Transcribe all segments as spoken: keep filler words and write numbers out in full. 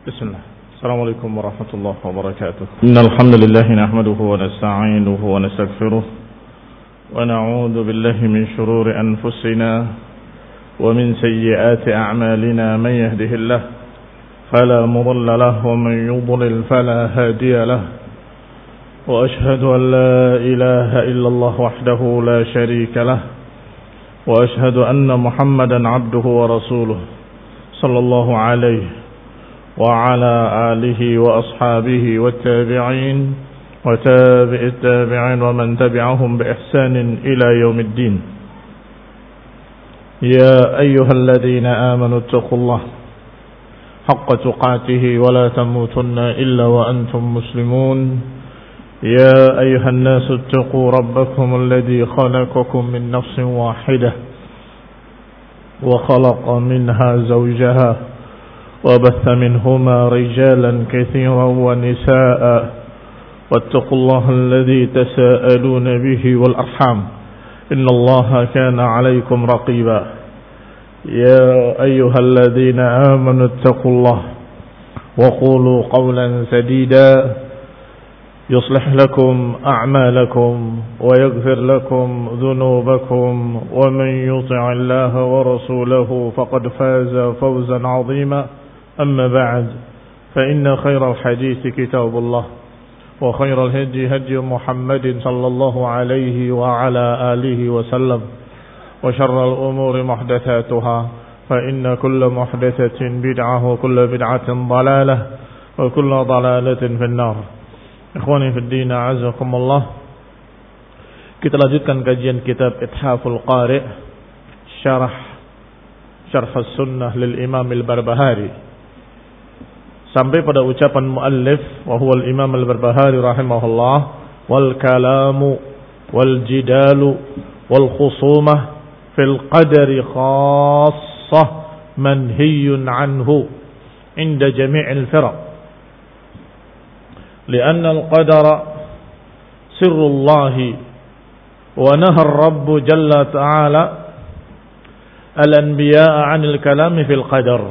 بسم الله. السلام عليكم ورحمة الله وبركاته. إن الحمد لله نحمده ونستعينه ونستغفره ونعوذ بالله من شرور أنفسنا ومن سيئات أعمالنا. من يهده الله فلا مضل له ومن يضلل فلا هادي له. وأشهد أن لا إله إلا الله وحده لا شريك له. وأشهد أن محمدا عبده ورسوله صلى الله عليه وعلى آله وأصحابه والتابعين وتابع التابعين ومن تبعهم بإحسان إلى يوم الدين. يا أيها الذين آمنوا اتقوا الله حق تقاته ولا تموتن إلا وأنتم مسلمون. يا أيها الناس اتقوا ربكم الذي خلقكم من نفس واحدة وخلق منها زوجها وبث منهما رجالا كثيرا ونساء واتقوا الله الذي تساءلون به والأرحام إن الله كان عليكم رقيبا. يا أيها الذين آمنوا اتقوا الله وقولوا قولا سديدا يصلح لكم أعمالكم ويغفر لكم ذنوبكم ومن يطع الله ورسوله فقد فاز فوزا عظيما. أما بعد فإن خير الحديث كتاب الله وخير الهدي هدي محمد صلى الله عليه وعلى آله وسلم وشر الأمور محدثاتها فإن كل محدثة بدعة وكل بدعة ضلالة وكل ضلالة في النار. Ikhwani fi din, a'azzakumullah. Kita lanjutkan kajian kitab Ithaful Qari' Syarah Syarh As-Sunnah lil Imam Al-Barbahari sampai pada ucapan muallif wa huwa al-Imam Al-Barbahari rahimahullah, wal kalamu wal jidalu wal khusumah fil qadari khassah manhiyun anhu inda jami'il firaq. لأن القدر سر الله ونهى الرب جل تعالى الأنبياء عن الكلام في القدر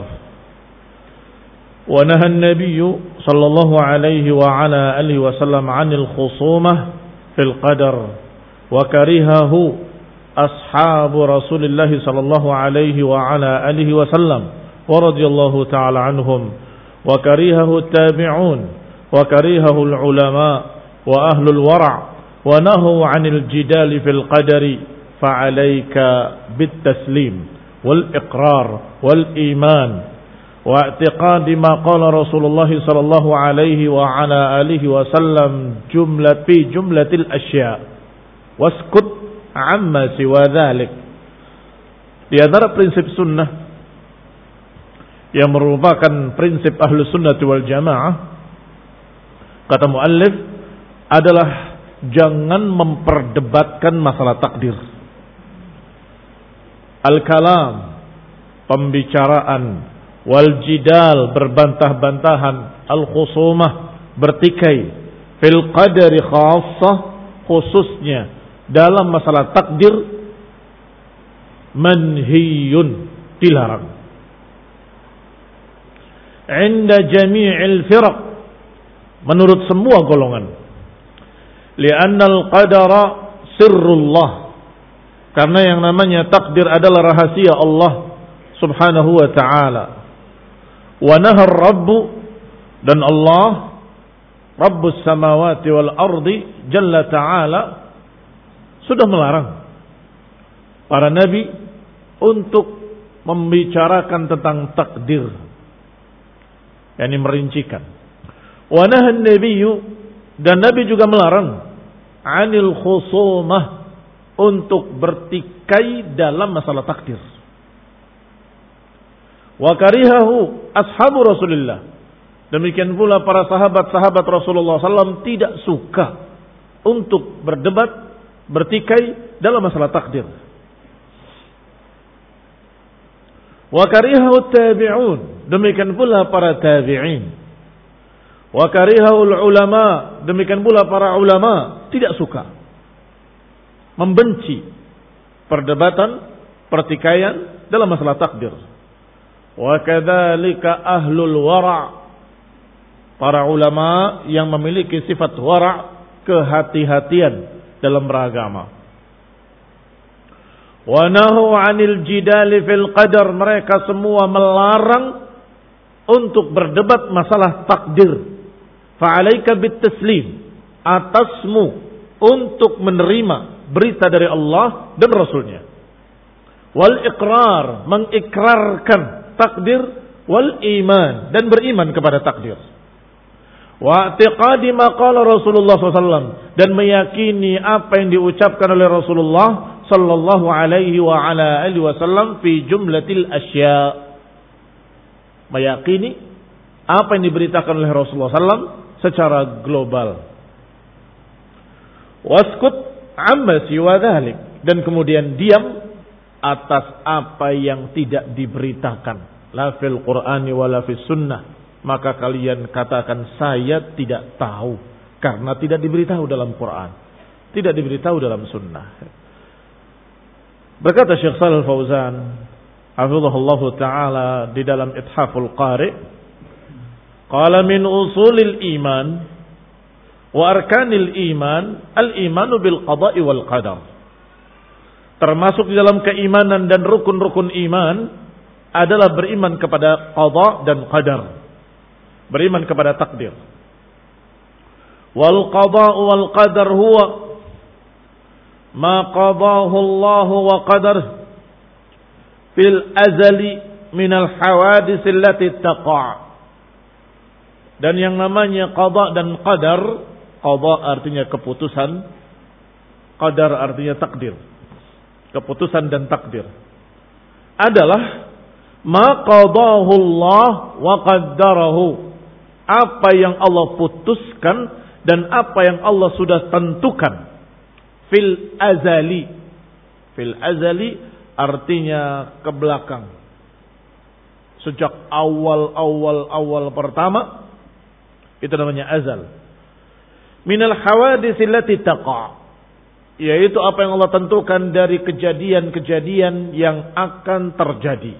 ونهى النبي صلى الله عليه وعلى آله وسلم عن الخصومة في القدر وكرهه أصحاب رسول الله صلى الله عليه وعلى آله وسلم ورضي الله تعالى عنهم وكرهه التابعون وكرهه العلماء وأهل الورع ونهوا عن الجدال في القدر فعليك بالتسليم والإقرار والإيمان واعتقاد ما قال رسول الله صلى الله عليه وعلى آله وسلم جملة في جملة الأشياء واسكت عما سوى ذلك. Di antara prinsip sunnah yang merupakan prinsip ahlu sunnah wal jamaah, kata muallif, adalah jangan memperdebatkan masalah takdir. Al-kalam, pembicaraan, wal jidal, berbantah-bantahan, al-khusumah, bertikai, fil qadari khassah, khususnya dalam masalah takdir, manhiyun, dilarang. Inda jami'il firaq, menurut semua golongan. Li'annal qadara sirrullah, karena yang namanya takdir adalah rahasia Allah subhanahu wa ta'ala. Wa nahar rabbu, dan Allah Rabbus samawati wal ardi jalla ta'ala sudah melarang para nabi untuk membicarakan tentang takdir, yakni merincikan. Wa nahan nabiyyu, dan Nabi juga melarang, anil khusumah, untuk bertikai dalam masalah takdir. Wa karihahu ashabu Rasulillah, demikian pula para sahabat-sahabat Rasulullah sallallahu alaihi wasallam tidak suka untuk berdebat, bertikai dalam masalah takdir. Wa karihahu tabi'un, demikian pula para tabi'in. Wa karihahul ulama, demikian pula para ulama tidak suka, membenci perdebatan, pertikaian dalam masalah takdir. Wa kadzalika ahlul wara', para ulama yang memiliki sifat wara', kehati-hatian dalam beragama. Wa nahu 'anil jidali fil qadar, mereka semua melarang untuk berdebat masalah takdir. Fa'alaika bitaslim, atasmu untuk menerima berita dari Allah dan Rasulnya. Wal iqrar, mengikrarkan takdir, wal iman, dan beriman kepada takdir. Wa i'tiqadi ma qala Rasulullah sallallahu alaihi wasallam, dan meyakini apa yang diucapkan oleh Rasulullah sallallahu alaihi wa ala alihi wasallam fi jumlatil asya. Meyakini apa yang diberitakan oleh Rasulullah sallallahu alaihi wasallam secara global. Waskut amma siwa dhalik, dan kemudian diam atas apa yang tidak diberitakan, la fil Qur'ani wala fis sunnah, maka kalian katakan saya tidak tahu, karena tidak diberitahu dalam Quran, tidak diberitahu dalam sunnah. Berkata Syekh Shalih Al-Fauzan hafizahullah taala di dalam Ithaful Qari, qala min usulil iman wa arkanil iman al-imanu bil qada'i wal qadar. Termasuk di dalam keimanan dan rukun-rukun iman adalah beriman kepada qada dan qadar, beriman kepada takdir. Wal qada'u wal qadar huwa ma qadahu Allah wa qadar fil azali min al hawadits allati taqa'. Dan yang namanya qada dan qadar, qada artinya keputusan, qadar artinya takdir. Keputusan dan takdir adalah ma qadahu Allah wa qaddarahu, apa yang Allah putuskan dan apa yang Allah sudah tentukan fil azali. Fil azali artinya ke belakang, sejak awal-awal-awal pertama, itu namanya azal. Minal hawadits allati taqa', yaitu apa yang Allah tentukan dari kejadian-kejadian yang akan terjadi.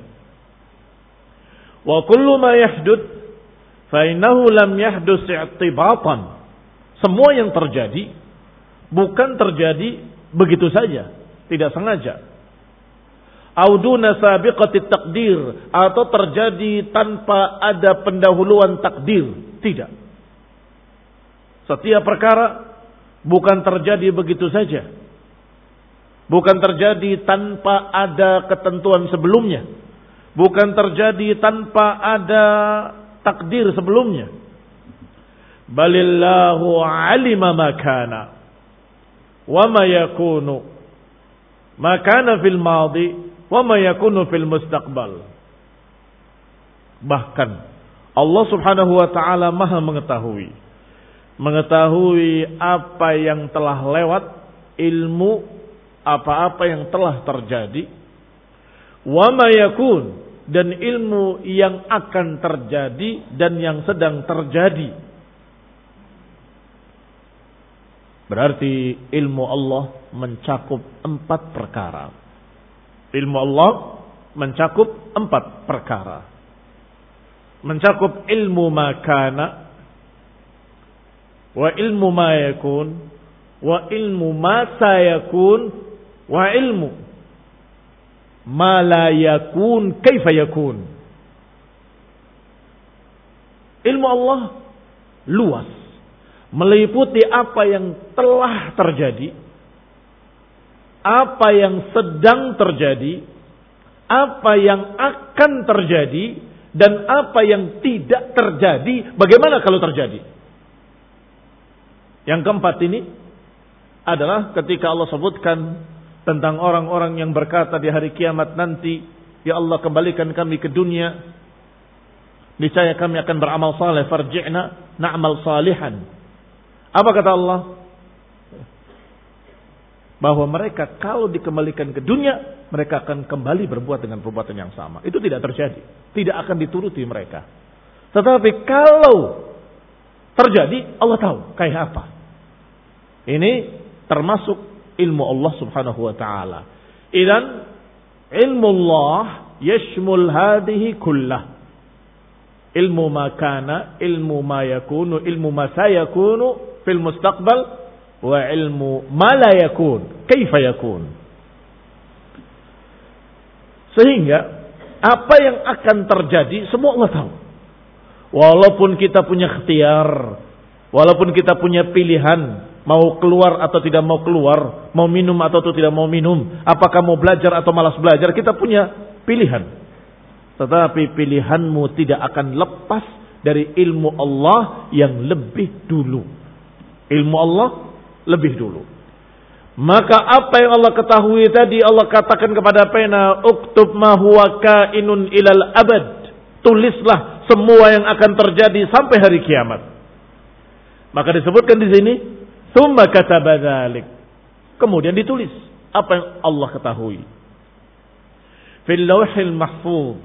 Wa kullu ma yahdud fa innahu lam yahdus i'tibatan. Semua yang terjadi bukan terjadi begitu saja, tidak sengaja. Auduna sabiqati takdir, atau terjadi tanpa ada pendahuluan takdir, tidak. Setiap perkara bukan terjadi begitu saja, bukan terjadi tanpa ada ketentuan sebelumnya, bukan terjadi tanpa ada takdir sebelumnya. Balillahu alima ma kana wa ma yakunu, ma kana fil madi wa ma yakunu fil mustaqbal. Bahkan Allah Subhanahu wa taala Maha mengetahui, mengetahui apa yang telah lewat, ilmu apa-apa yang telah terjadi, wa ma yakun, dan ilmu yang akan terjadi dan yang sedang terjadi. Berarti ilmu Allah mencakup empat perkara. Ilmu Allah mencakup empat perkara. Mencakup ilmu makana, wa ilmu ma yakun, wa ilmu ma sayakun, wa ilmu ma la yakun kaifa yakun. Ilmu Allah luas, meliputi apa yang telah terjadi, apa yang sedang terjadi, apa yang akan terjadi, dan apa yang tidak terjadi, bagaimana kalau terjadi. Yang keempat ini adalah ketika Allah sebutkan tentang orang-orang yang berkata di hari kiamat nanti, ya Allah kembalikan kami ke dunia, niscaya kami akan beramal saleh, farji'na na'mal salihan. Apa kata Allah? Bahwa mereka kalau dikembalikan ke dunia, mereka akan kembali berbuat dengan perbuatan yang sama. Itu tidak terjadi, tidak akan dituruti mereka. Tetapi kalau terjadi, Allah tahu kayak apa. Ini termasuk ilmu Allah Subhanahu wa taala. Idan ilmu Allah yashmul hadhihi kullah. Ilmu ma kana, ilmu ma yakunu, ilmu ma sayakunu fil mustaqbal, wa ilmu ma la yakun, kaifa yakun. Sehingga apa yang akan terjadi semua Allah tahu. Walaupun kita punya ikhtiar, walaupun kita punya pilihan, mau keluar atau tidak mau keluar, mau minum atau tidak mau minum, apakah mau belajar atau malas belajar, kita punya pilihan. Tetapi pilihanmu tidak akan lepas dari ilmu Allah yang lebih dulu. Ilmu Allah lebih dulu. Maka apa yang Allah ketahui tadi, Allah katakan kepada pena, uktub ma huwa kainun ilal abad. Tulislah semua yang akan terjadi sampai hari kiamat. Maka disebutkan di sini, tsumma kataba dzalik. Kemudian ditulis apa yang Allah ketahui. Fil lauhil mahfuz.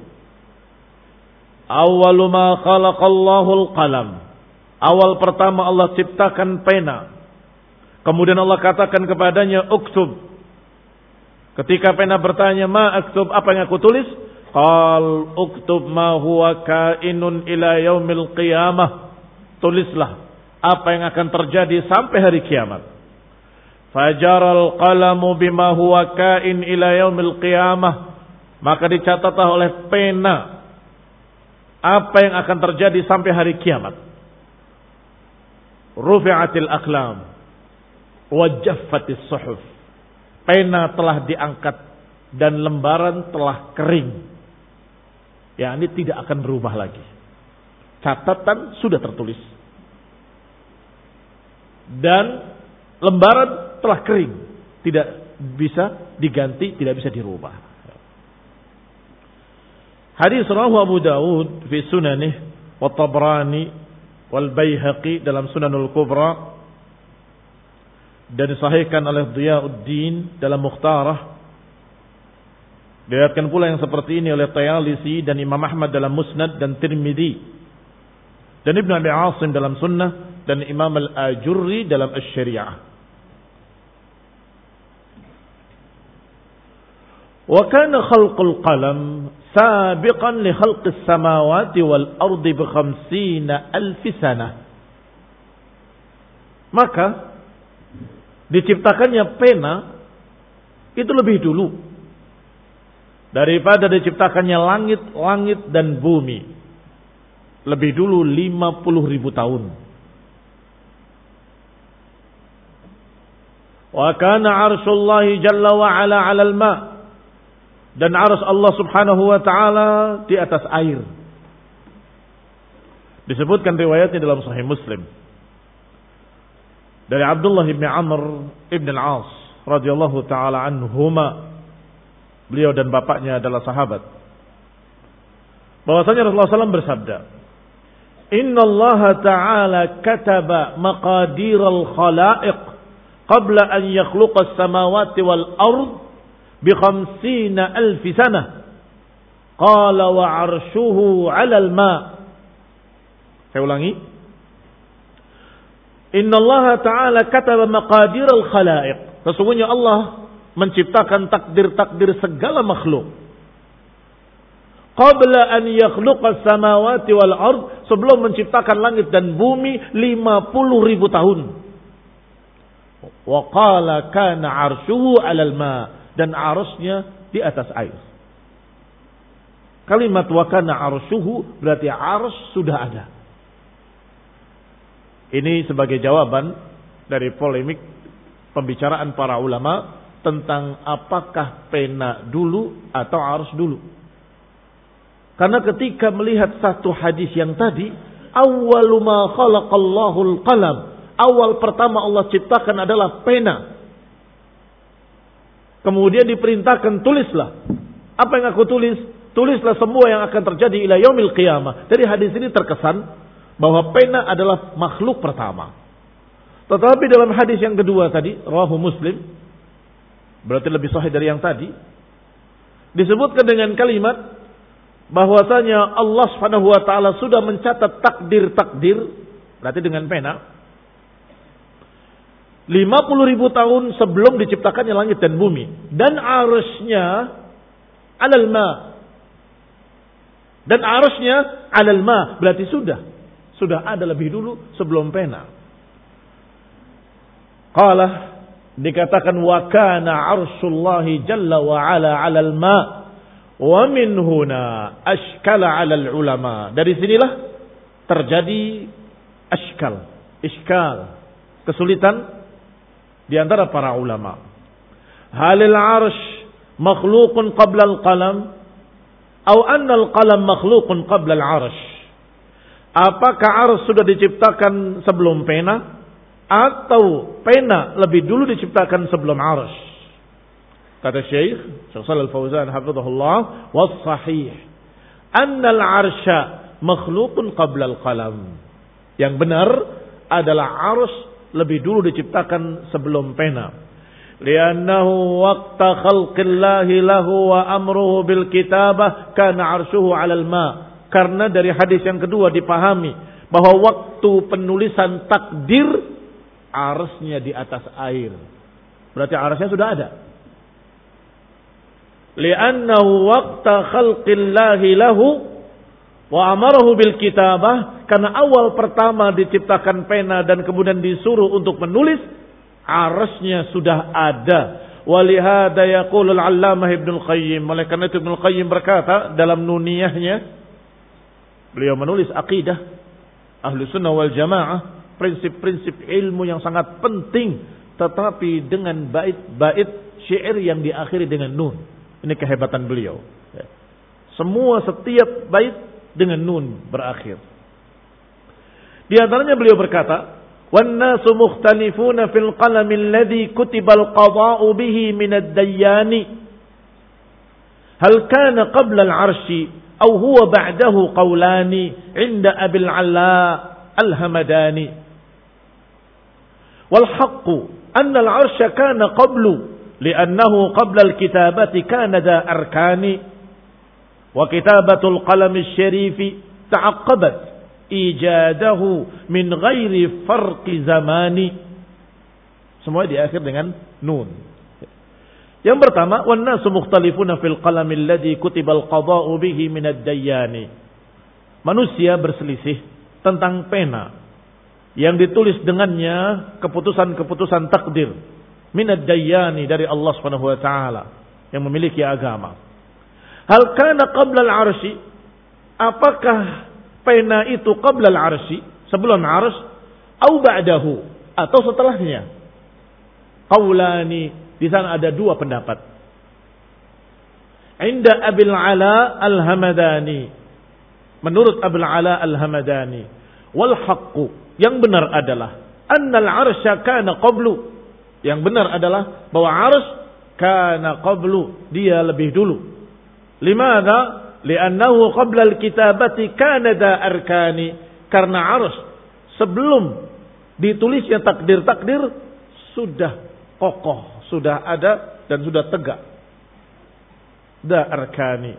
Awwalu ma khalaqallahu al-qalam. Awal pertama Allah ciptakan pena. Kemudian Allah katakan kepadanya, uktub. Ketika pena bertanya, ma aktub, apa yang aku tulis? Qal uktub ma huwa kainun ila yaumil qiyamah. Tulislah apa yang akan terjadi sampai hari kiamat. Fajaral qalamu bima huwa kain ila yaumil qiyamah. Maka dicatatlah oleh pena apa yang akan terjadi sampai hari kiamat. Rufi'atil aqlam wa jaffatis suhuf. Pena telah diangkat dan lembaran telah kering. Ya, ini tidak akan berubah lagi. Catatan sudah tertulis. Dan lembaran telah kering. Tidak bisa diganti, tidak bisa dirubah. Hadis rawahu Abu Dawud fi sunanih wa Tabrani wal Baihaqi dalam Sunanul Kubra, dan disahihkan oleh Dhiyauddin dalam Mukhtarah. Diriwayatkan pula yang seperti ini oleh Tayalisi dan Imam Ahmad dalam Musnad dan Tirmidzi, dan Ibnu Abi Asim dalam Sunnah, dan Imam Al-Ajurri dalam Asy-Syari'ah. Wa kana khalqul qalam sabiqan li khalqis samawati wal ardi bi khamsina alf sanah. Maka diciptakannya pena itu lebih dulu daripada diciptakannya langit-langit dan bumi. Lebih dulu lima puluh ribu tahun. Wa kana arshullahi jalla wa ala 'alal ma'. Dan arsy Allah subhanahu wa ta'ala di atas air. Disebutkan riwayatnya dalam Sahih Muslim. Dari Abdullah bin Amr ibn al-As radhiyallahu ta'ala anhuma. Beliau dan bapaknya adalah sahabat. Bahwasanya Rasulullah shallallahu alaihi wasallam bersabda, Inna Allah ta'ala kataba maqadiral khalaiq qabla an yakhluqa as-samawati wal ard bi khamsina alfi sanah. Qala wa arshuhu 'ala al-ma'. Saya ulangi. Inna Allah Ta'ala kataba maqadir al-khalaiq. Sesungguhnya Allah menciptakan takdir-takdir segala makhluk. Qabla an yakhluqa as-samawati wal ard, sebelum menciptakan langit dan bumi lima puluh ribu tahun. Wa qala kana 'arshuhu 'alal ma', dan arusnya di atas air. Kalimat wa kana 'arshuhu berarti arus sudah ada. Ini sebagai jawaban dari polemik pembicaraan para ulama tentang apakah pena dulu atau arus dulu. Karena ketika melihat satu hadis yang tadi, awwalu ma khalaqallahu al-qalam, awal pertama Allah ciptakan adalah pena. Kemudian diperintahkan tulislah. Apa yang aku tulis? Tulislah semua yang akan terjadi ila yaumil qiyamah. Dari hadis ini terkesan bahwa pena adalah makhluk pertama. Tetapi dalam hadis yang kedua tadi, rawahu Muslim, berarti lebih sahih dari yang tadi, disebutkan dengan kalimat bahwasanya Allah Subhanahu wa taala sudah mencatat takdir-takdir, berarti dengan pena, lima puluh ribu tahun sebelum diciptakannya langit dan bumi. Dan arusnya alal ma, Dan arusnya alal ma, berarti sudah. Sudah ada lebih dulu sebelum pena. Qala, dikatakan wa kana arshullahi jalla wa ala alal ma. Wa min huna ashkala alal ulama. Dari sinilah terjadi ashkal. Iskal. Kesulitan di antara para ulama. Halil arsh makhlukun qabla al-qalam. Atau anna al-qalam makhlukun qabla al-arsh. Apakah arsh sudah diciptakan sebelum pena? Atau pena lebih dulu diciptakan sebelum arsh? Kata Syekh Syekh Shalal Fauzan hafizahullah, was-sahih anna al-arsha makhlukun qabla al-qalam. Yang benar adalah arsh lebih dulu diciptakan sebelum pena. Liannahu waqta khalqillahi lahu wa amruhu bil kitabah kana arshuhu 'alal ma. Karena dari hadis yang kedua dipahami bahwa waktu penulisan takdir arsy-nya di atas air. Berarti arsy-nya sudah ada. Liannahu waqta khalqillahi lahu wa amruhu bil kitabah, karena awal pertama diciptakan pena dan kemudian disuruh untuk menulis, arasnya sudah ada. Walihada yaqulul allamah Ibnul Qayyim. Oleh karena itu Ibnul Qayyim berkata dalam nuniyahnya, beliau menulis akidah Ahlu Sunnah wal Jamaah, prinsip-prinsip ilmu yang sangat penting, tetapi dengan bait-bait syair yang diakhiri dengan nun. Ini kehebatan beliau. Semua setiap bait dengan nun berakhir. Di antaranya beliau berkata, وَالنَّاسُ مُخْتَلِفُونَ فِي الْقَلَمِ الَّذِي كُتِبَ الْقَضَاءُ بِهِ مِنَ الدَّيَّانِ هَلْ كَانَ قَبْلَ الْعَرْشِ أَوْ هُوَ بَعْدَهُ قَوْلَانِ عِنْدَ أَبِي الْعَلَّاءِ الْهَمَدَانِ وَالْحَقُّ أَنَّ الْعَرْشَ كَانَ قَبْلُ لِأَنَّهُ قَبْلَ الْكِتَابَةِ كَانَ ذَا أَرْكَانِ وَكِتَابَةُ الْقَلَمِ الشَّرِيفِ تَعَقَّبَتْ ijadahu min ghairi farqi zamani. Semua diakhir dengan nun. Yang pertama, wan nasu mukhtalifuna fil qalam alladhi kutibal qada'u bihi min ad-dayyani. Manusia berselisih tentang pena yang ditulis dengannya keputusan-keputusan takdir min ad-dayyani, dari Allah Subhanahu wa taala yang memiliki agama. Hal kana qabla al-'arsy, apakah pena itu qabla al-arsy, sebelum arsy, atau ba'dahu, atau setelahnya? Qaulani, di sana ada dua pendapat. Inda Abil Ala Al-Hamadani, menurut Abil Ala Al-Hamadani, wal haqqu, yang benar adalah anna al-arsya kana qablu, yang benar adalah bahwa arsy kana qablu, dia lebih dulu. Limadha? Li'annahu qabla al-kitabati kana da arkani, karena arsh sebelum ditulisnya takdir-takdir sudah kokoh, sudah ada dan sudah tegak. Da arkani.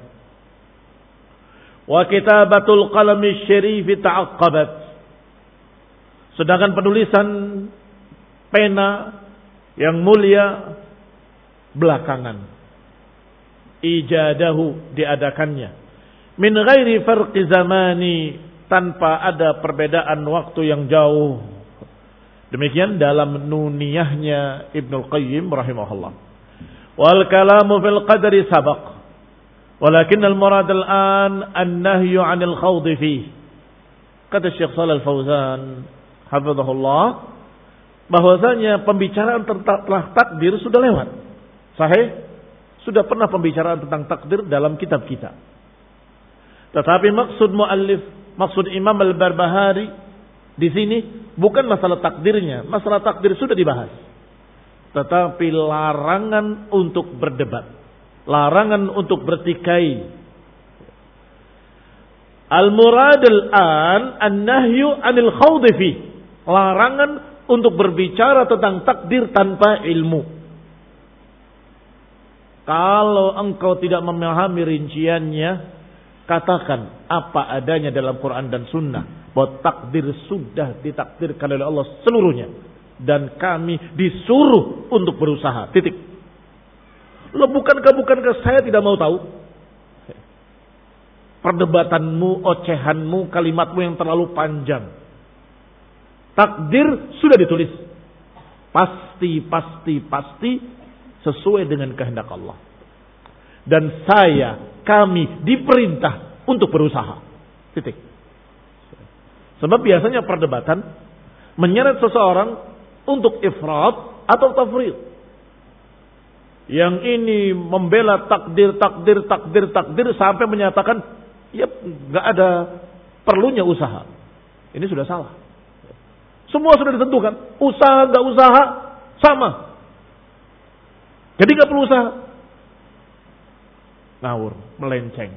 Wa kitabatul qalami syarif ta'aqqabat. Sedangkan penulisan pena yang mulia belakangan. Ijadahu, diadakannya min ghairi farqi zamani, tanpa ada perbedaan waktu yang jauh. Demikian dalam nuniyahnya Ibnul Qayyim rahimahullah. Wal kalamu fil qadri sabaq, walakin al murad al an an-nahyu 'anil khawd fi. Kata Syekh Shalal Fauzan hafizahullah, bahwasanya pembicaraan tentang takdir sudah lewat. Sahih? Sudah pernah pembicaraan tentang takdir dalam kitab kita. Tetapi maksud muallif, maksud Imam Al-Barbahari di sini bukan masalah takdirnya. Masalah takdir sudah dibahas. Tetapi larangan untuk berdebat, larangan untuk bertikai. Al-murad al-an an-nahyu 'anil khawd fi. Larangan untuk berbicara tentang takdir tanpa ilmu. Kalau engkau tidak memahami rinciannya, katakan apa adanya dalam Quran dan Sunnah, bahwa takdir sudah ditakdirkan oleh Allah seluruhnya, dan kami disuruh untuk berusaha. Titik. Loh, bukankah bukankah saya tidak mau tahu? perdebatanmu, ocehanmu, kalimatmu yang terlalu panjang. Takdir sudah ditulis. Pasti, pasti, pasti sesuai dengan kehendak Allah. Dan saya, kami diperintah untuk berusaha. Titik. Sebab biasanya perdebatan menyeret seseorang untuk ifrat atau tafrid. Yang ini membela takdir, takdir, takdir, takdir sampai menyatakan, ya nggak ada perlunya usaha. Ini sudah salah. Semua sudah ditentukan. Usaha nggak usaha sama. Jadi nggak perlu usaha. Ngawur, melenceng.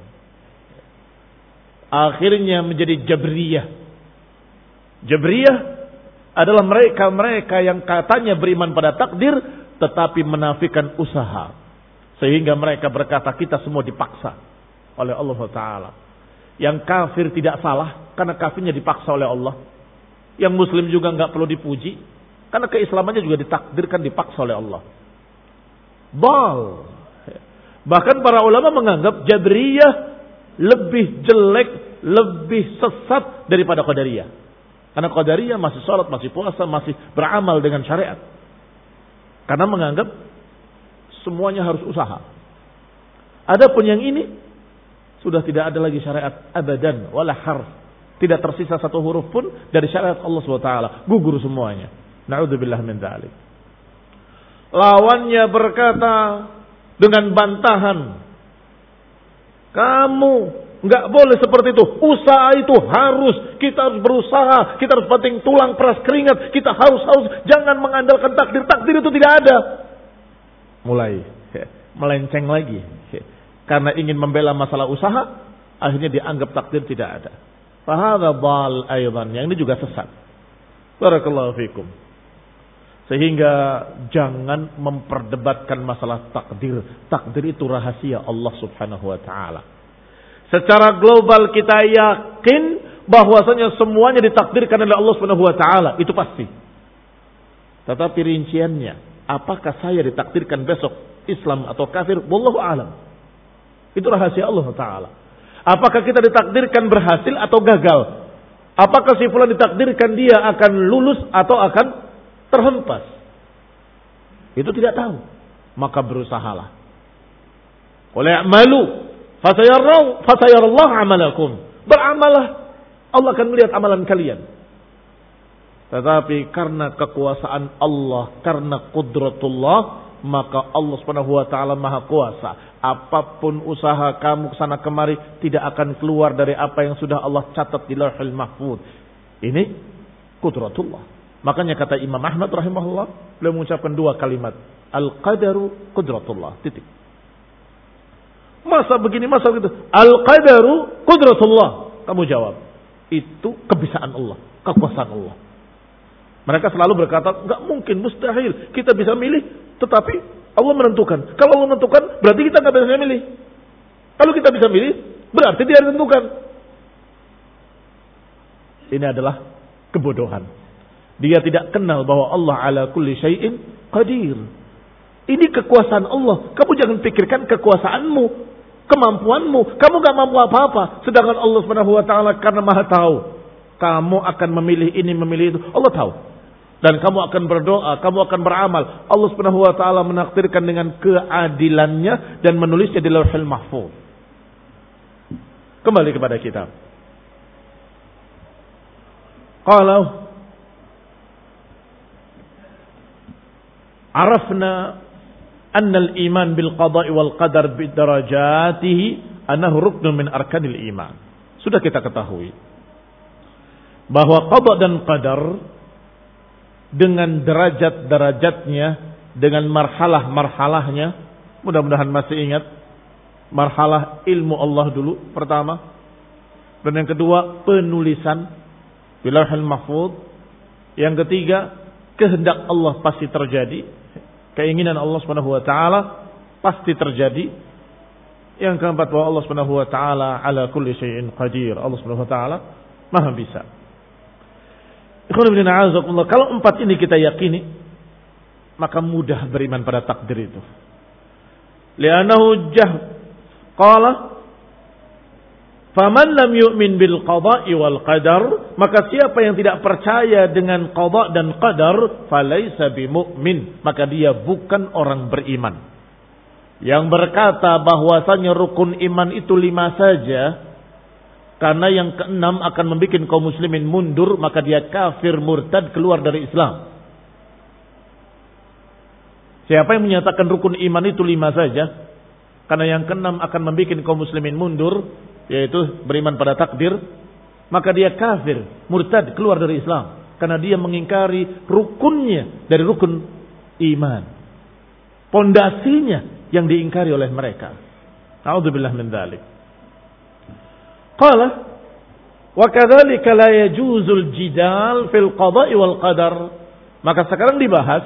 Akhirnya menjadi Jabriyah. Jabriyah adalah mereka-mereka yang katanya beriman pada takdir, tetapi menafikan usaha. Sehingga mereka berkata kita semua dipaksa oleh Allah Taala. Yang kafir tidak salah karena kafirnya dipaksa oleh Allah. Yang muslim juga nggak perlu dipuji karena keislamannya juga ditakdirkan dipaksa oleh Allah. Bal. Bahkan para ulama menganggap Jabriyah lebih jelek, lebih sesat daripada Qadariyah. Karena Qadariyah masih salat, masih puasa, masih beramal dengan syariat. Karena menganggap semuanya harus usaha. Adapun yang ini sudah tidak ada lagi syariat abadan wala harf. Tidak tersisa satu huruf pun dari syariat Allah subhanahu wa taala. Gugur semuanya. Na'udzubillah min dzalik. Lawannya berkata dengan bantahan, kamu nggak boleh seperti itu. Usaha itu harus, kita harus berusaha, kita harus banting tulang peras keringat, kita harus harus jangan mengandalkan takdir. Takdir itu tidak ada. Mulai melenceng lagi. Karena ingin membela masalah usaha, akhirnya dianggap takdir tidak ada. Fahadha dhal aydan, yang ini juga sesat. Barakallahu fikum. Sehingga jangan memperdebatkan masalah takdir. Takdir itu rahasia Allah Subhanahu wa taala. Secara global kita yakin bahwasanya semuanya ditakdirkan oleh Allah Subhanahu wa taala, itu pasti. Tetapi rinciannya, apakah saya ditakdirkan besok Islam atau kafir? Wallahu a'lam. Itu rahasia Allah taala. Apakah kita ditakdirkan berhasil atau gagal? Apakah si fulan ditakdirkan dia akan lulus atau akan terhempas? Itu tidak tahu. Maka berusahalah. Qul i'malu fasayarallahu fasayarallahu 'amalakum. Beramallah, Allah akan melihat amalan kalian. Tetapi karena kekuasaan Allah, karena qudratullah, maka Allah Subhanahu wa taala Maha Kuasa. Apapun usaha kamu kesana kemari tidak akan keluar dari apa yang sudah Allah catat di Lauhul Mahfuz. Ini qudratullah. Makanya kata Imam Ahmad rahimahullah, beliau mengucapkan dua kalimat, al-qadaru qudratullah. Titik. Masa begini, masa begitu. Al-qadaru qudratullah. Kamu jawab, itu kebiasaan Allah, kekuasaan Allah. Mereka selalu berkata, enggak mungkin, mustahil kita bisa milih, tetapi Allah menentukan. Kalau Allah menentukan, berarti kita enggak bisa milih. Kalau kita bisa milih, berarti dia ditentukan. Ini adalah kebodohan. Dia tidak kenal bahwa Allah ala kulli syai'in qadir. Ini kekuasaan Allah. Kamu jangan pikirkan kekuasaanmu, kemampuanmu. Kamu enggak mampu apa-apa. Sedangkan Allah Subhanahu wa taala karena Maha tahu, kamu akan memilih ini, memilih itu. Allah tahu. Dan kamu akan berdoa, kamu akan beramal. Allah Subhanahu wa taala menakdirkan dengan keadilannya dan menulisnya di Lauhul Mahfuz. Kembali kepada kitab. Qala arafna anna al-iman bil qada'i wal qadar bi darajatihi annahu ruknun min arkanil iman. Sudah kita ketahui bahwa qada dan qadar dengan derajat-derajatnya, dengan marhalah-marhalahnya. Mudah-mudahan masih ingat marhalah ilmu Allah dulu pertama, dan yang kedua penulisan di Lauhul Mahfuz, yang ketiga kehendak Allah pasti terjadi, keinginan Allah Subhanahu wa taala pasti terjadi, yang keempat bahwa Allah Subhanahu wa taala ala kulli syai'in qadir. Allah Subhanahu wa taala Maha bisa. Kalau empat ini kita yakini, maka mudah beriman pada takdir itu. Li'annahu jah qala Faman lam yu'min bil qada'i wal qadar, maka siapa yang tidak percaya dengan qada dan qadar, falaysa bimu'min, maka dia bukan orang beriman. Yang berkata bahwasanya rukun iman itu lima saja, karena yang keenam akan membuat kaum muslimin mundur, maka dia kafir murtad, keluar dari Islam. Siapa yang menyatakan rukun iman itu lima saja, karena yang keenam akan membuat kaum muslimin mundur, yaitu beriman pada takdir, maka dia kafir, murtad, keluar dari Islam. Karena dia mengingkari rukunnya dari rukun iman. Pondasinya yang diingkari oleh mereka. A'udzubillah min dzalik. Qala wa kadzalika la yajuzul jidal fil qada'i wal qadar. Maka sekarang dibahas,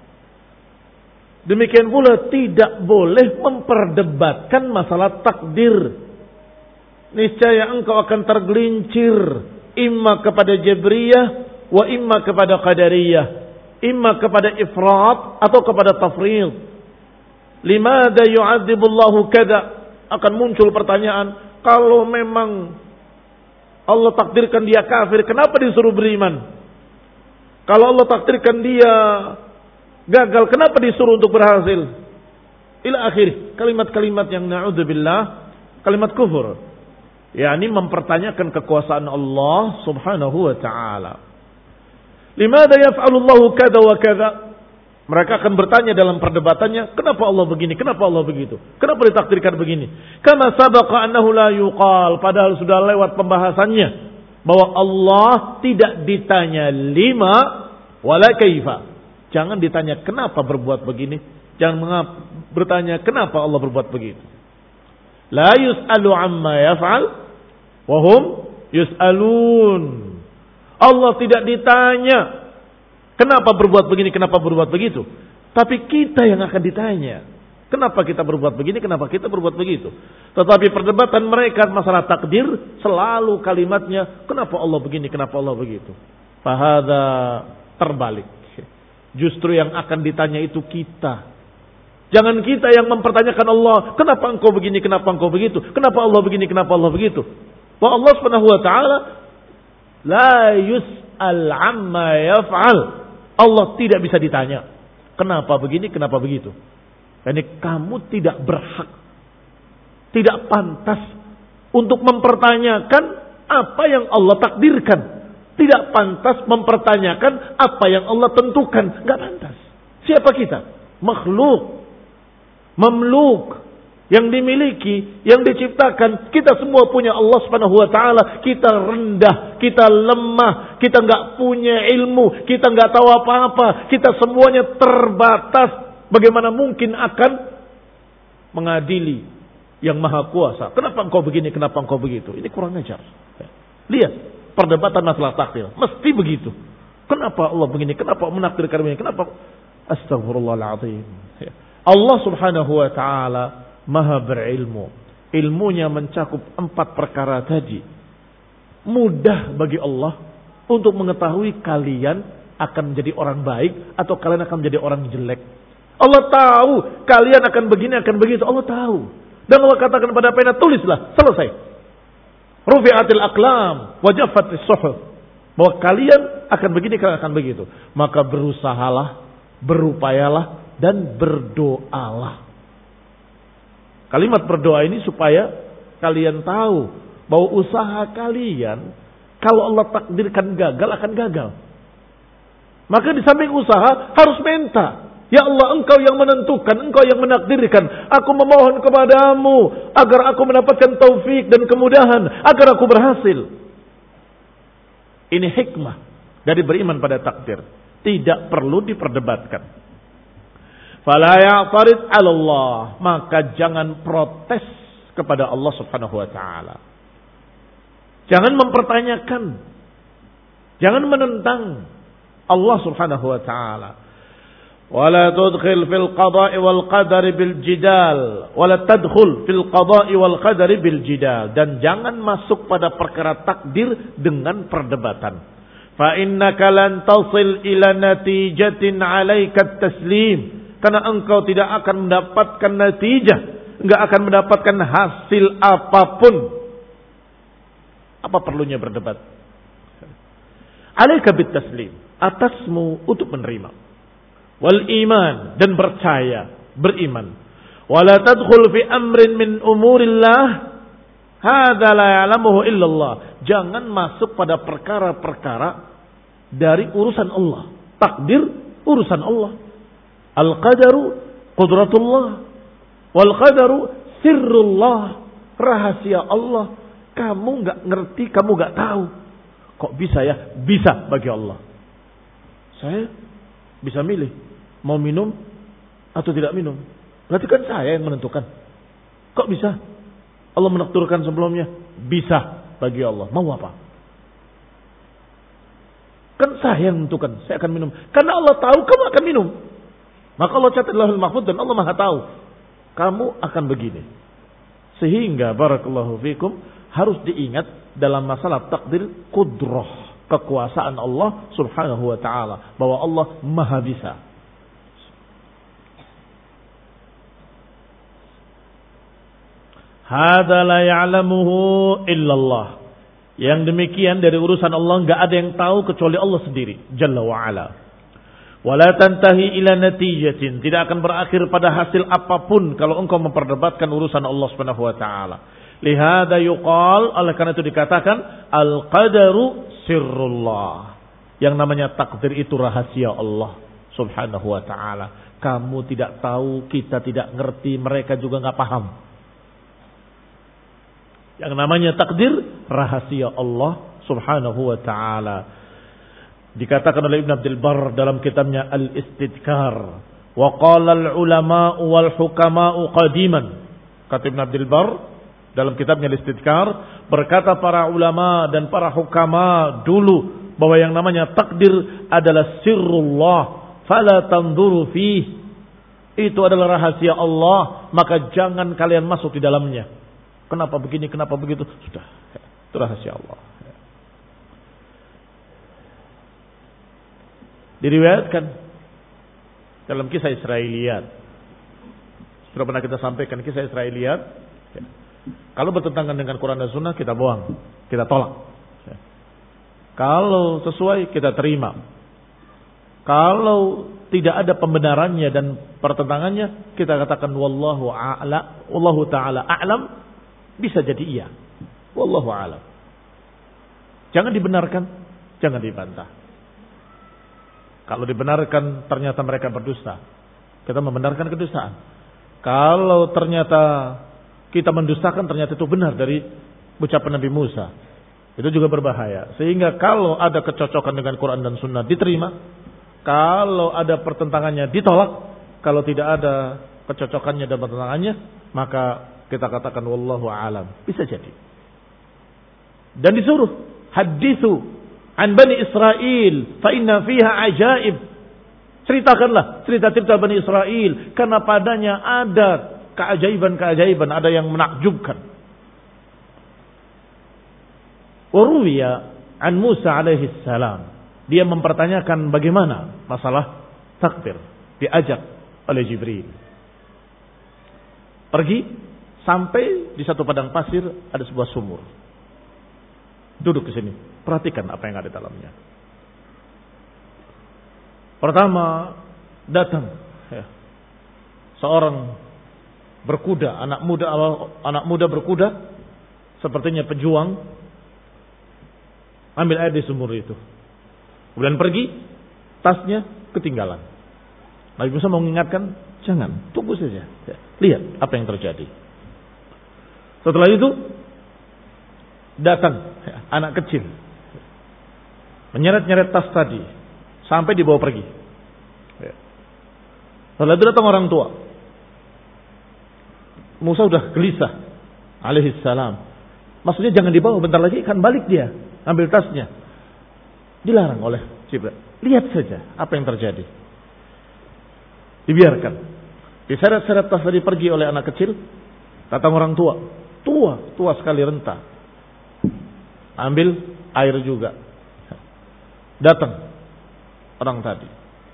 demikian pula tidak boleh memperdebatkan masalah takdir. Niscaya engkau akan tergelincir imma kepada Jabriyah wa imma kepada Qadariyah, imma kepada ifrat atau kepada tafrid. Limada yu'adzibullahu kada, akan muncul pertanyaan, kalau memang Allah takdirkan dia kafir, kenapa disuruh beriman? Kalau Allah takdirkan dia gagal, kenapa disuruh untuk berhasil? Ila akhir kalimat-kalimat yang na'udzubillah, kalimat kufur. yakni mempertanyakan kekuasaan Allah Subhanahu wa taala. Limada yaf'alu Allahu kadza wa kadza? Mereka akan bertanya dalam perdebatannya, kenapa Allah begini, kenapa Allah begitu? Kenapa ditakdirkan begini? Kama sabaqa annahu la yuqal, padahal sudah lewat pembahasannya bahwa Allah tidak ditanya lima wala kaifa. Jangan ditanya kenapa berbuat begini, jangan mengap, bertanya kenapa Allah berbuat begitu. La yus'alu amma yaf'al wa hum yus'alun. Allah tidak ditanya kenapa berbuat begini, kenapa berbuat begitu. Tapi kita yang akan ditanya. Kenapa kita berbuat begini, kenapa kita berbuat begitu. Tetapi perdebatan mereka masalah takdir selalu kalimatnya kenapa Allah begini, kenapa Allah begitu. Fahadha terbalik. Justru yang akan ditanya itu kita. Jangan kita yang mempertanyakan Allah, kenapa engkau begini, kenapa engkau begitu, kenapa Allah begini, kenapa Allah begitu. Wa Allah Subhanahu wa taala la yus'al amma yaf'al. Allah tidak bisa ditanya kenapa begini, kenapa begitu. Yani kamu tidak berhak, tidak pantas untuk mempertanyakan apa yang Allah takdirkan. Tidak pantas mempertanyakan apa yang Allah tentukan. Enggak pantas. Siapa kita? Makhluk, mamluk, yang dimiliki, yang diciptakan. Kita semua punya Allah Subhanahu wa taala. Kita rendah, kita lemah, kita enggak punya ilmu, kita enggak tahu apa-apa. Kita semuanya terbatas. Bagaimana mungkin akan mengadili yang maha kuasa? Kenapa engkau begini, kenapa engkau begitu? Ini kurang ajar. Lihat perdebatan masalah takdir, mesti begitu. Kenapa Allah begini? Kenapa menakdirkan begini? Kenapa? Astagfirullahaladzim. Allah Subhanahu wa taala maha berilmu. Ilmunya mencakup empat perkara tadi. Mudah bagi Allah untuk mengetahui kalian akan menjadi orang baik atau kalian akan menjadi orang jelek. Allah tahu kalian akan begini, akan begitu. Allah tahu. Dan Allah katakan pada pena, tulislah, selesai. Rufi'atil aqlam wa jaffatis suhuf. Bahwa kalian akan begini, kalian akan begitu. Maka berusahalah, berupayalah, dan berdoalah. Kalimat berdoa ini supaya kalian tahu bahwa usaha kalian, kalau Allah takdirkan gagal, akan gagal. Maka di samping usaha harus minta. Ya Allah, engkau yang menentukan, engkau yang menakdirkan. Aku memohon kepadamu agar aku mendapatkan taufik dan kemudahan, agar aku berhasil. Ini hikmah dari beriman pada takdir. Tidak perlu diperdebatkan. Fala ya'tarid 'ala Allah, maka jangan protes kepada Allah Subhanahu wa taala. Jangan mempertanyakan, jangan menentang Allah Subhanahu wa taala. Wala tudkhil fil qada'i wal qadari bil jidal, wala tadkhul fil qada'i wal qadari bil jidal, dan jangan masuk pada perkara takdir dengan perdebatan. Fa innaka lan tasil ila natijatin 'alaika taslim, karena engkau tidak akan mendapatkan natijah, enggak akan mendapatkan hasil apapun Apa perlunya berdebat? Alaika bit taslim. Atasmu untuk menerima. Wal iman. Dan percaya. Beriman. Wala tadkhul fi amrin min umurillah. Hadza la ya'lamuhu illallah. Jangan masuk pada perkara-perkara dari urusan Allah. Takdir urusan Allah. Al-qadaru qudratullah. Wal qadaru sirrullah. Rahasia Allah. Kamu enggak ngerti, kamu enggak tahu. Kok bisa ya? Bisa bagi Allah. Saya bisa milih mau minum atau tidak minum. Berarti kan saya yang menentukan. Kok bisa? Allah menakdirkan sebelumnya. Bisa bagi Allah. Mau apa? Kan saya yang menentukan. Saya akan minum. Karena Allah tahu kamu akan minum. Maka Allah catat Lauhul Mahfuz dan Allah Maha tahu. Kamu akan begini. Sehingga barakallahu fikum harus diingat dalam masalah takdir kudrah. Kekuasaan Allah subhanahu wa ta'ala. Bahwa Allah Maha bisa. Hadza la ya'lamuhu illallah. Yang demikian dari urusan Allah enggak ada yang tahu kecuali Allah sendiri jalla wa ala. Wala tantahi ila natijatin, tidak akan berakhir pada hasil apapun kalau engkau memperdebatkan urusan Allah Subhanahu wa taala. Lihada yuqal, oleh karena itu dikatakan al-qadaru sirrullah. Yang namanya takdir itu rahasia Allah Subhanahu wa taala. Kamu tidak tahu, kita tidak ngerti, mereka juga enggak paham. Yang namanya takdir rahasia Allah Subhanahu wa taala. Dikatakan oleh Ibn Abdul Barr dalam kitabnya Al-Istidkar, wa qala al-ulama wal hukama qadiman. Kata Ibn Abdul Barr dalam kitabnya Al-Istidkar, berkata para ulama dan para hukama dulu bahwa yang namanya takdir adalah sirrullah, fala tanzuru fihi. Itu adalah rahasia Allah, maka jangan kalian masuk di dalamnya. Kenapa begini, kenapa begitu? Sudah, itu rahasia Allah. Diriwayatkan dalam kisah Israiliyat. Sudah pernah kita sampaikan kisah Israiliyat. Kalau bertentangan dengan Quran dan Sunnah, kita buang, kita tolak. Kalau sesuai, kita terima. Kalau tidak ada pembenarannya dan pertentangannya, kita katakan wallahu a'la, wallahu ta'ala a'lam. Bisa jadi iya. Wallahu a'lam. Jangan dibenarkan, jangan dibantah. Kalau dibenarkan ternyata mereka berdusta, kita membenarkan kedustaan. Kalau ternyata kita mendustakan ternyata itu benar dari ucapan Nabi Musa, itu juga berbahaya. Sehingga kalau ada kecocokan dengan Quran dan Sunnah diterima, kalau ada pertentangannya ditolak, kalau tidak ada kecocokannya dan pertentangannya, maka kita katakan wallahu a'lam. Bisa jadi. Dan disuruh hadithu an Bani Israel fa inna fiha ajaib. Ceritakanlah cerita-cerita Bani Israel karena padanya ada keajaiban-keajaiban, ada yang menakjubkan. Uruwiya an Musa alaihi salam, dia mempertanyakan bagaimana masalah takdir, diajak oleh Jibril. Pergi sampai di satu padang pasir ada sebuah sumur. Duduk di sini, perhatikan apa yang ada di dalamnya. Pertama datang ya, seorang berkuda, anak muda anak muda berkuda, sepertinya pejuang, ambil air di sumur itu. Kemudian pergi, tasnya ketinggalan. Nabi Musa mau mengingatkan, jangan, tunggu saja, ya, lihat apa yang terjadi. Setelah itu datang ya, anak kecil, menyeret-nyeret tas tadi sampai dibawa pergi. Ya. Setelah itu datang orang tua. Musa sudah gelisah, alaihi salam. Maksudnya jangan dibawa, bentar lagi kan balik dia, ambil tasnya. Dilarang oleh Jibril. Lihat saja apa yang terjadi. Dibiarkan. Diseret-seret tas tadi pergi oleh anak kecil. Datang orang tua, tua, tua sekali renta. Ambil air juga. Datang orang tadi,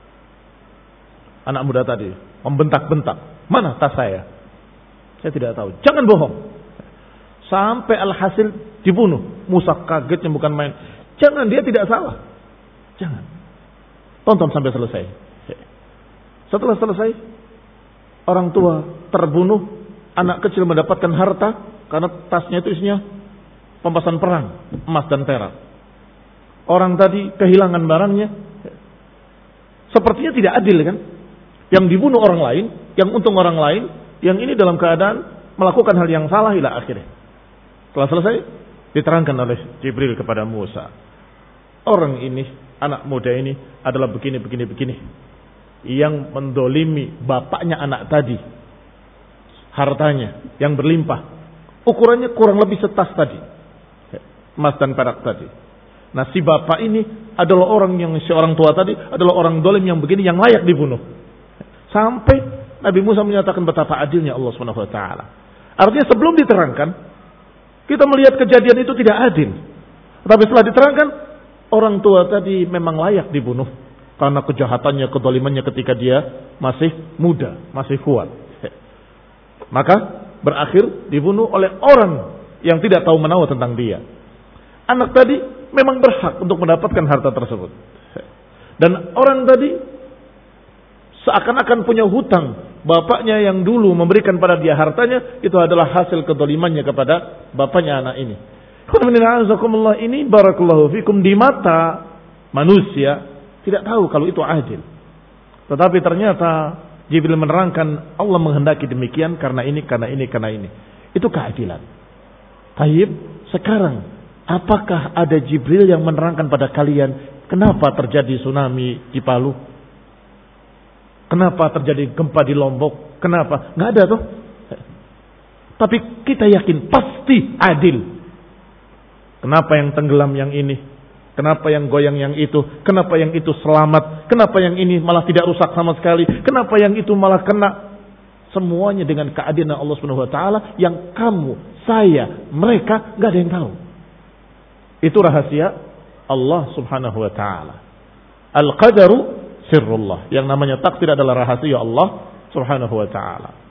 anak muda tadi, membentak-bentak. Mana tas saya? Saya tidak tahu. Jangan bohong. Sampai alhasil dibunuh. Musa kagetnya bukan main. Jangan, dia tidak salah. Jangan. Tonton sampai selesai. Setelah selesai, orang tua terbunuh, anak kecil mendapatkan harta karena tasnya itu isinya pampasan perang, emas dan perak. Orang tadi kehilangan barangnya. Sepertinya tidak adil kan? Yang dibunuh orang lain, yang untung orang lain, yang ini dalam keadaan melakukan hal yang salah ila akhirnya. Setelah selesai, diterangkan oleh Jibril kepada Musa. Orang ini, anak muda ini adalah begini, begini, begini. Yang mendolimi bapaknya anak tadi. Hartanya yang berlimpah. Ukurannya kurang lebih setas tadi. Emas dan perak tadi. Nah, si bapak ini adalah orang yang, si orang tua tadi adalah orang dolim yang begini, yang layak dibunuh. Sampai Nabi Musa menyatakan betapa adilnya Allah subhanahu wa taala. Artinya sebelum diterangkan, kita melihat kejadian itu tidak adil. Tapi setelah diterangkan, orang tua tadi memang layak dibunuh. Karena kejahatannya, kedolimannya ketika dia masih muda, masih kuat. Maka berakhir dibunuh oleh orang yang tidak tahu menahu tentang dia. Anak tadi memang berhak untuk mendapatkan harta tersebut. Dan orang tadi seakan-akan punya hutang. Bapaknya yang dulu memberikan pada dia hartanya, itu adalah hasil kedolimannya kepada bapaknya anak ini. Ini barakallahu fikum, di mata manusia tidak tahu kalau itu adil. Tetapi ternyata Jibril menerangkan Allah menghendaki demikian karena ini, karena ini, karena ini. Itu keadilan. Taib, sekarang apakah ada Jibril yang menerangkan pada kalian kenapa terjadi tsunami di Palu? Kenapa terjadi gempa di Lombok? Kenapa? Nggak ada tuh. Tapi kita yakin pasti adil. Kenapa yang tenggelam yang ini? Kenapa yang goyang yang itu? Kenapa yang itu selamat? Kenapa yang ini malah tidak rusak sama sekali? Kenapa yang itu malah kena? Semuanya dengan keadilan Allah Subhanahu wa taala yang kamu, saya, mereka enggak ada yang tahu. Itu rahasia Allah Subhanahu wa taala. Al-qadaru sirrullah. Yang namanya takdir adalah rahasia Allah Subhanahu wa taala.